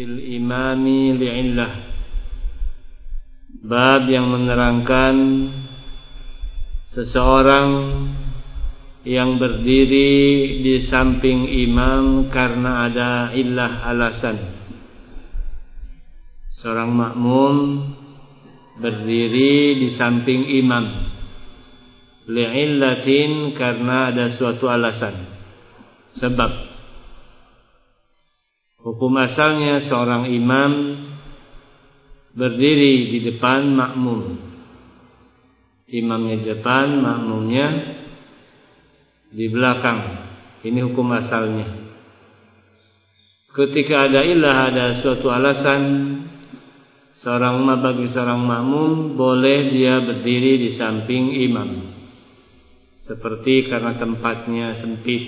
fil imami li'illah. Bab yang menerangkan seseorang yang berdiri di samping imam karena ada illah, alasan. Seorang makmum berdiri di samping imam li'illatin, karena ada suatu alasan, sebab. Hukum asalnya seorang imam berdiri di depan makmum. Imamnya di depan, makmumnya di belakang. Ini hukum asalnya. Ketika ada illah, ada suatu alasan, bagi seorang makmum boleh dia berdiri di samping imam. Seperti karena tempatnya sempit.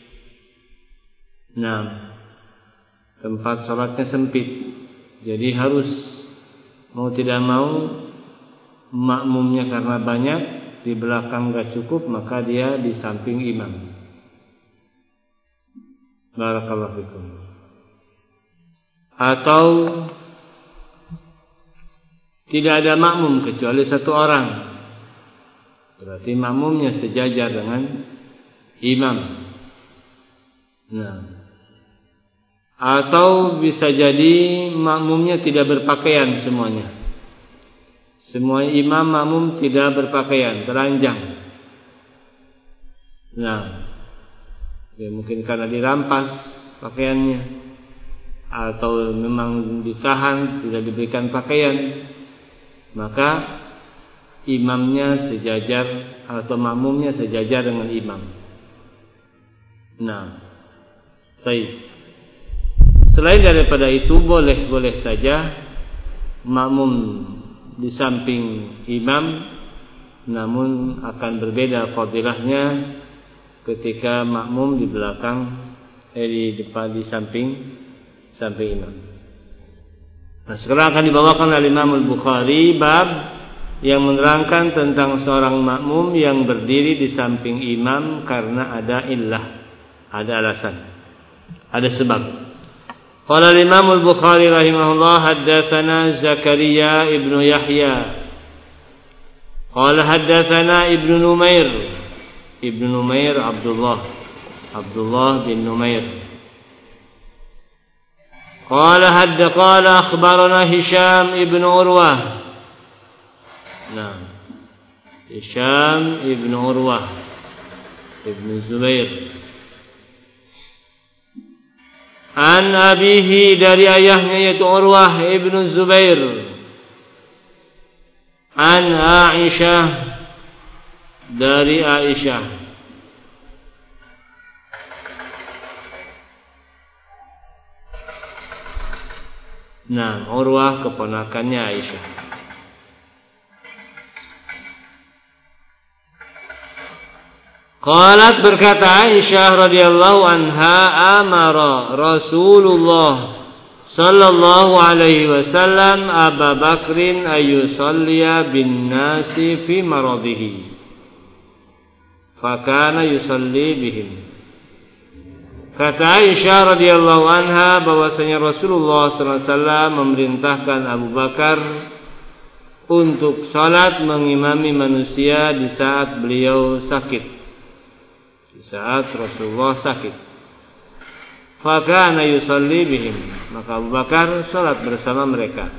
Tempat sholatnya sempit. Jadi harus mau tidak mau, makmumnya karena banyak, di belakang gak cukup, maka dia di samping imam. Barakallahu fikum. Atau tidak ada makmum kecuali satu orang, berarti makmumnya sejajar dengan imam. Atau bisa jadi makmumnya tidak berpakaian semuanya. Semua imam makmum tidak berpakaian, telanjang. Ya mungkin karena dirampas pakaiannya, atau memang ditahan, tidak diberikan pakaian, maka imamnya sejajar atau makmumnya sejajar dengan imam. Baik. Selain daripada itu, boleh saja makmum di samping imam, namun akan berbeda fadilahnya ketika makmum di belakang, di depan, di samping imam. Sekarang akan dibawakan oleh Imam Al-Bukhari bab yang menerangkan tentang seorang makmum yang berdiri di samping imam karena ada illah, ada alasan, ada sebab. Qala Imam Al-Bukhari rahimahullah, haddatsana Zakaria ibnu Yahya qala haddatsana Ibnu Numair Abdullah bin Numair qala akhbarana Hisham ibnu Urwah. Hisham ibnu Urwah ibnu Zubair an abihi, dari ayahnya yaitu Urwah ibnu Zubair, an Aisyah, dari Aisyah. Urwah keponakannya Aisyah. Qalat, berkata Aisyah radhiyallahu anha, amara Rasulullah sallallahu alaihi wasallam Abu Bakrin ayyusalliya bin nasi fi maradihi fakana yusalli bihim. Kata Aisyah radhiyallahu anha bahwasanya Rasulullah sallallahu alaihi wasallam memerintahkan Abu Bakar untuk salat mengimami manusia di saat beliau sakit, di saat Rasulullah sakit. Fakana yusalli bihim, maka Abu Bakar salat bersama mereka.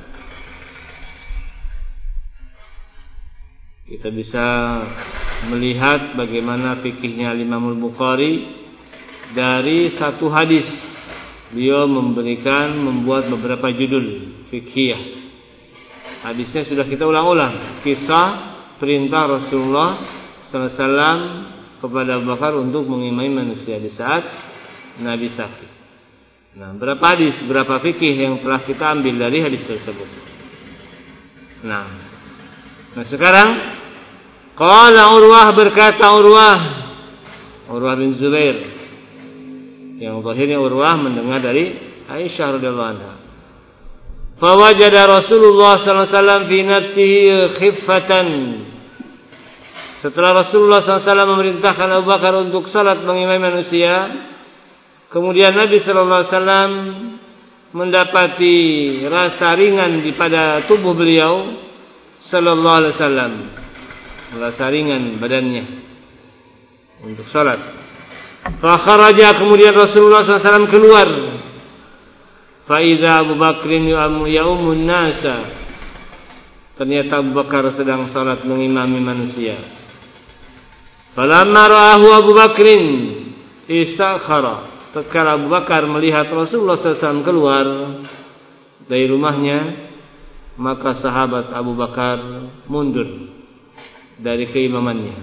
Kita bisa melihat bagaimana fikihnya Imam Al-Bukhari dari satu hadis. Beliau membuat beberapa judul fikhiyah. Hadisnya sudah kita ulang-ulang, kisah perintah Rasulullah SAW kepada Abu Bakar untuk mengimami manusia di saat Nabi sakit. Berapa hadis, berapa fikih yang telah kita ambil dari hadis tersebut. Nah sekarang qala Urwah, berkata Urwah bin Zubair, yang zahirnya Urwah mendengar dari Aisyah radhiyallahu anha. Fawajada Rasulullah sallallahu alaihi wasallam fi nafsihi khiffatan. Setelah Rasulullah SAW memerintahkan Abu Bakar untuk salat mengimami manusia, kemudian Nabi SAW mendapati rasa ringan di pada tubuh beliau sallallahu alaihi wasallam, rasa ringan badannya untuk salat. Fa kharaja, kemudian Rasulullah SAW keluar. Fa idza Abu Bakrin yaumun nasa, ternyata Abu Bakar sedang salat mengimami manusia. Falamma ra'ahu Abu Bakrin istakhara, tatkala Abu Bakar melihat Rasulullah SAW keluar dari rumahnya, maka sahabat Abu Bakar mundur dari keimamannya.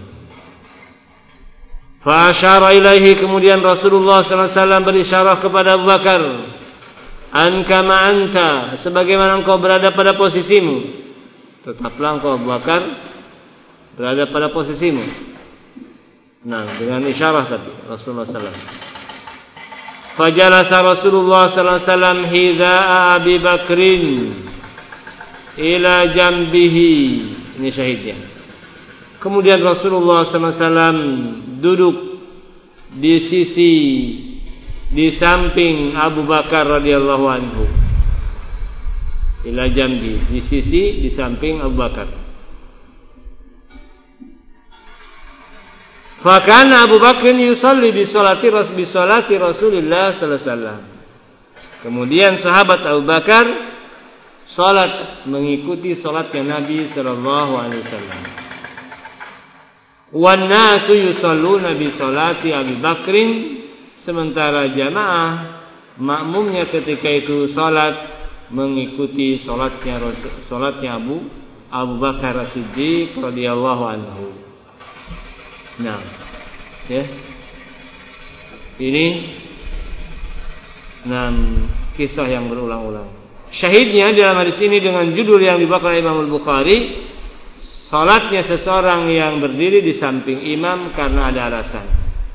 Fa asyara ilaihi, kemudian Rasulullah SAW berisyarah kepada Abu Bakar, an kama anta, sebagaimana engkau berada pada posisimu, tetaplah engkau Abu Bakar berada pada posisimu. Nah, dengan isyarah tadi Rasulullah SAW. Fajalasa Rasulullah sallallahu alaihi wasallam hidza'a Abi Bakrin ila jambihi. Ini syahidnya. Kemudian Rasulullah sallallahu alaihi wasallam duduk di samping Abu Bakar radhiyallahu anhu. Ila jambi, di samping Abu Bakar. Fakana Abu Bakr yusalli bi salati Rasulullah sallallahu alaihi wasallam. Kemudian sahabat Abu Bakar salat mengikuti salatnya Nabi sallallahu alaihi wasallam. Wan nasu yusalluna bi salati Abu Bakrin, sementara jamaah makmumnya ketika itu salat mengikuti salatnya Abu Bakar As-Siddiq radhiyallahu anhu. Nah, ya. Ini 6 kisah yang berulang-ulang. Syahidnya dalam hadis ini dengan judul yang dibawakan Imam Al-Bukhari, salatnya seseorang yang berdiri di samping imam karena ada alasan.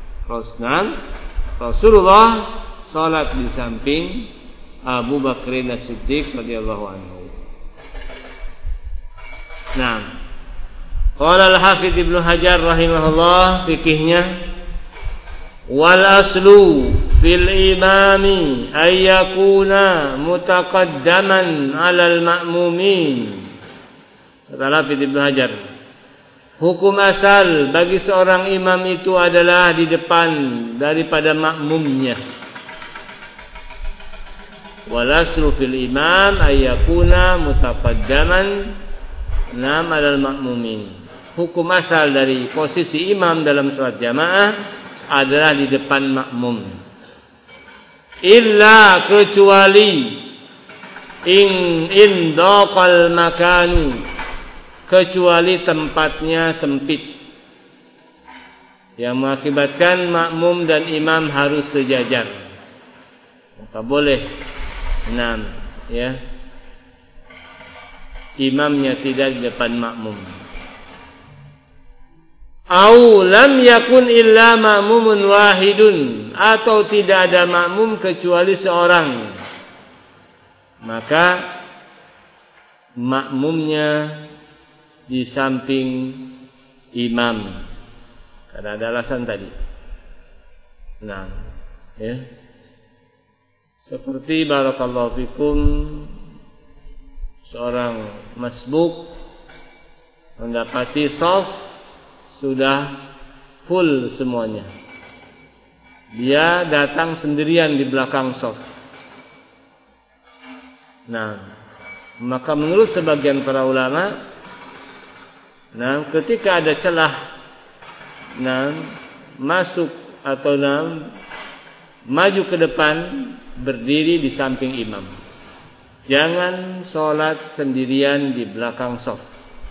Rasulullah salat di samping Abu Bakr As-Siddiq radhiyallahu anhu. Nah, qala al-Hafidz Ibnu Hajar rahimahullah, fikihnya, wal aslu fil imami ay yakuna mutaqaddaman 'alal ma'mumin. Kata Hafidz Ibnu Hajar, hukum asal bagi seorang imam itu adalah di depan daripada makmumnya. Wal aslu fil imam ay yakuna mutaqaddaman 'alal ma'mumin. Hukum asal dari posisi imam dalam salat jamaah adalah di depan makmum. Illa, kecuali in daqal makanu, kecuali tempatnya sempit yang mengakibatkan makmum dan imam harus sejajar, maka boleh imamnya tidak di depan makmum. Au lam yakun illa ma'mumun wahidun, atau tidak ada makmum kecuali seorang, maka makmumnya di samping imam karena ada alasan tadi. Nah, ya. Seperti barakallahu fikum, seorang masbuk mendapati shaf sudah full semuanya, dia datang sendirian di belakang shaf. Nah, maka menurut sebagian para ulama, ketika ada celah masuk atau maju ke depan, berdiri di samping imam. Jangan sholat sendirian di belakang shaf.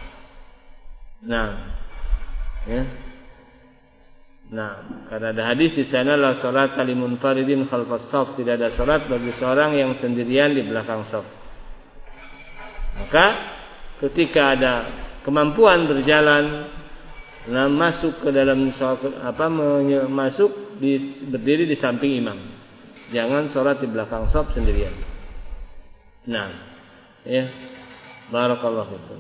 Karena ada hadis di sana, la sholat limunfaridin khalfas shaf, tidak ada sholat bagi seorang yang sendirian di belakang shaf. Maka ketika ada kemampuan berjalan, masuk ke dalam berdiri di samping imam. Jangan sholat di belakang shaf sendirian. Barakallahu fikum.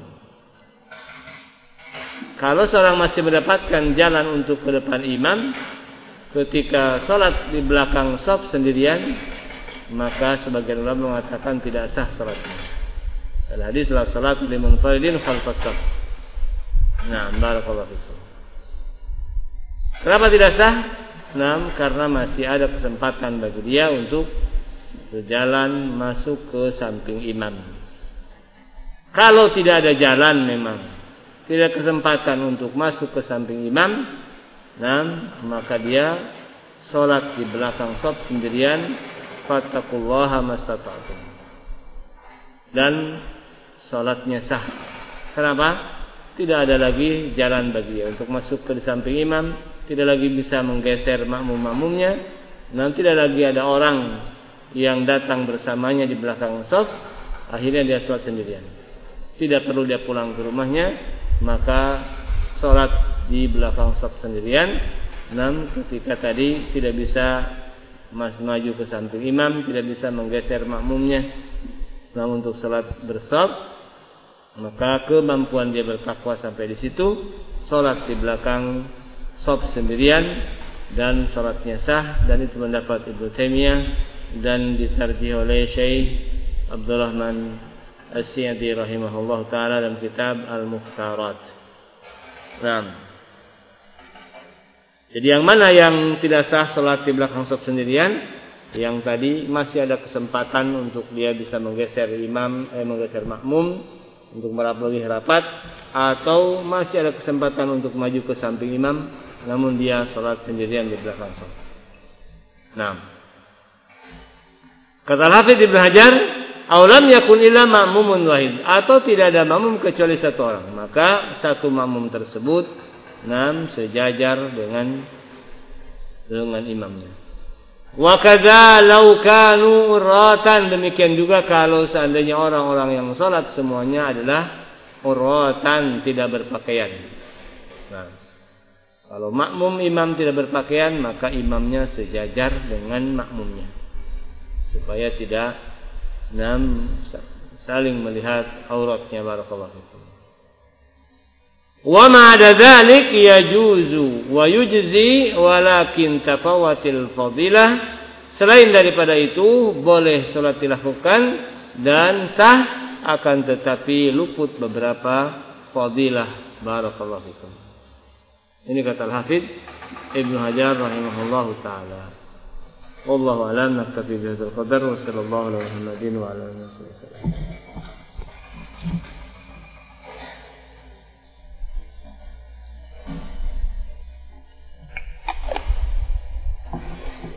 Kalau seorang masih mendapatkan jalan untuk ke depan imam, ketika sholat di belakang shaf sendirian, maka sebagian ulama mengatakan tidak sah salatnya. Al-hadits la salat liman faridin khalfas shaf. Nah, barakallahu fikum. Kenapa tidak sah? Nah, karena masih ada kesempatan bagi dia untuk berjalan masuk ke samping imam. Kalau tidak ada jalan memang, tidak kesempatan untuk masuk ke samping imam, nah, maka dia salat di belakang shaf sendirian, fattaqullaha mastata'tum. Dan salatnya sah. Kenapa? Tidak ada lagi jalan bagi dia untuk masuk ke samping imam, tidak lagi bisa menggeser makmum-makmumnya, dan tidak lagi ada orang yang datang bersamanya di belakang shaf, akhirnya dia salat sendirian. Tidak perlu dia pulang ke rumahnya, maka salat di belakang shaf sendirian. Namun ketika tadi tidak bisa maju ke samping imam, tidak bisa menggeser makmumnya, namun untuk salat bersaf, maka kemampuan dia bertakwa sampai di situ, salat di belakang shaf sendirian dan salatnya sah, dan itu pendapat Ibnu Taimiyah dan ditarjih oleh Syekh Abdurrahman As-Sa'di rahimahullah taala dalam kitab Al-Mukhtarat. Nah, jadi yang mana yang tidak sah salat di belakang shaf sendirian? Yang tadi masih ada kesempatan untuk dia bisa menggeser imam, menggeser makmum untuk lebih rapat, atau masih ada kesempatan untuk maju ke samping imam, namun dia salat sendirian di belakang shaf. Nah, kata Hafidz Ibnu Hajar, "Aulam yakun illa ma'mumun wahid," atau tidak ada makmum kecuali satu orang, maka satu makmum tersebut sejajar dengan imamnya. Wa kadza law kanu uratan, demikian juga kalau seandainya orang-orang yang salat semuanya adalah uratan, tidak berpakaian. Nah, kalau makmum imam tidak berpakaian, maka imamnya sejajar dengan makmumnya, supaya tidak saling melihat auratnya. Barakallahu fikum. Wa ma ada dzalik yajuzu wa yujzi walakin tafawatil fadilah. Selain daripada itu boleh salat dilakukan dan sah, akan tetapi luput beberapa fadilah. Barakallahu fikum. Ini kata Al-Hafidz Ibnu Hajar rahimahullahu taala. Wallahu a'lam, naktafi bihadzal qadar wa sallallahu alaihi wa sallam.